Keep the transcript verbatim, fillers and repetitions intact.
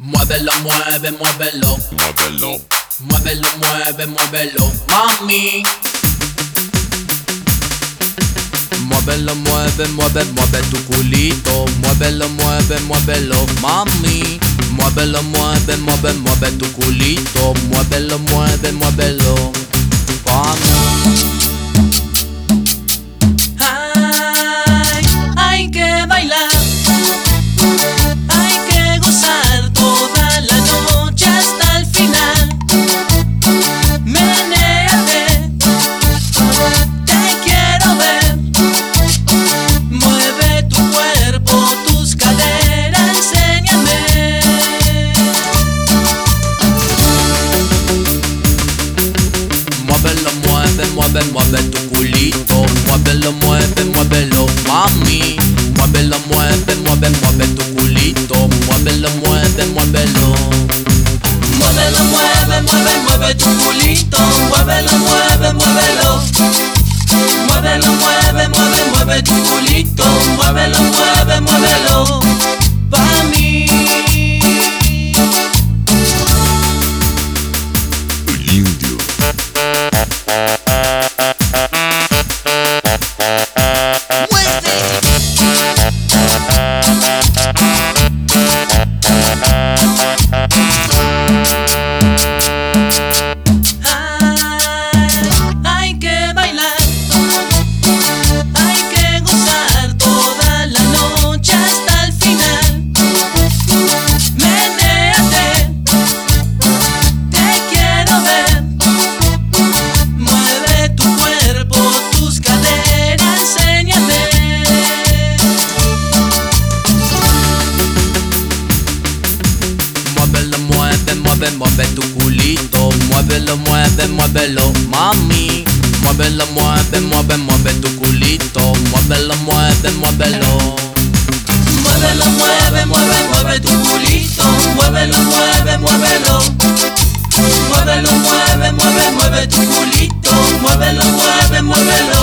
Muévelo, mueve, muévelo. Muévelo. Muévelo, mueve, muévelo, mami. Muévelo, mueve, mueve, mueve tu culito. Muévelo, mueve, muévelo, mami. Muévelo, mueve, mueve, mueve tu culito. Muévelo, mueve, muévelo, mami. Ay, hay que bailar. Hay que gozar toda la noche hasta el final. Menéate, te quiero ver. Mueve tu cuerpo, tus caderas, enséñame. Muévelo, mueve, mueve, mueve tu culito. Muévelo, mueve, muévelo, mami. Muévelo, mueve, mueve, mueve tu culito. Muévelo, mueve, muévelo. Muévelo, mueve, mueve, mueve tu culito. Muévelo, mueve, muévelo. Muévelo, mueve, mueve, mueve tu culito. Muévelo, mueve, muévelo. Pa' mí. El indio. Hay que bailar, hay que gozar toda la noche hasta el final. Menéate, te quiero ver. Mueve tu cuerpo, tus caderas, enséñame. Muévelo, mueve, mueve, mueve tu culito. Muévelo, mueve, muévelo, mami. Muévelo, mueve, mueve, mueve tu culito. Muévelo, mueve, muévelo. Muévelo, mueve, mueve, mueve tu culito. Muévelo, mueve, muévelo. Muévelo, mueve, mueve, mueve tu culito. Muévelo, mueve, muévelo.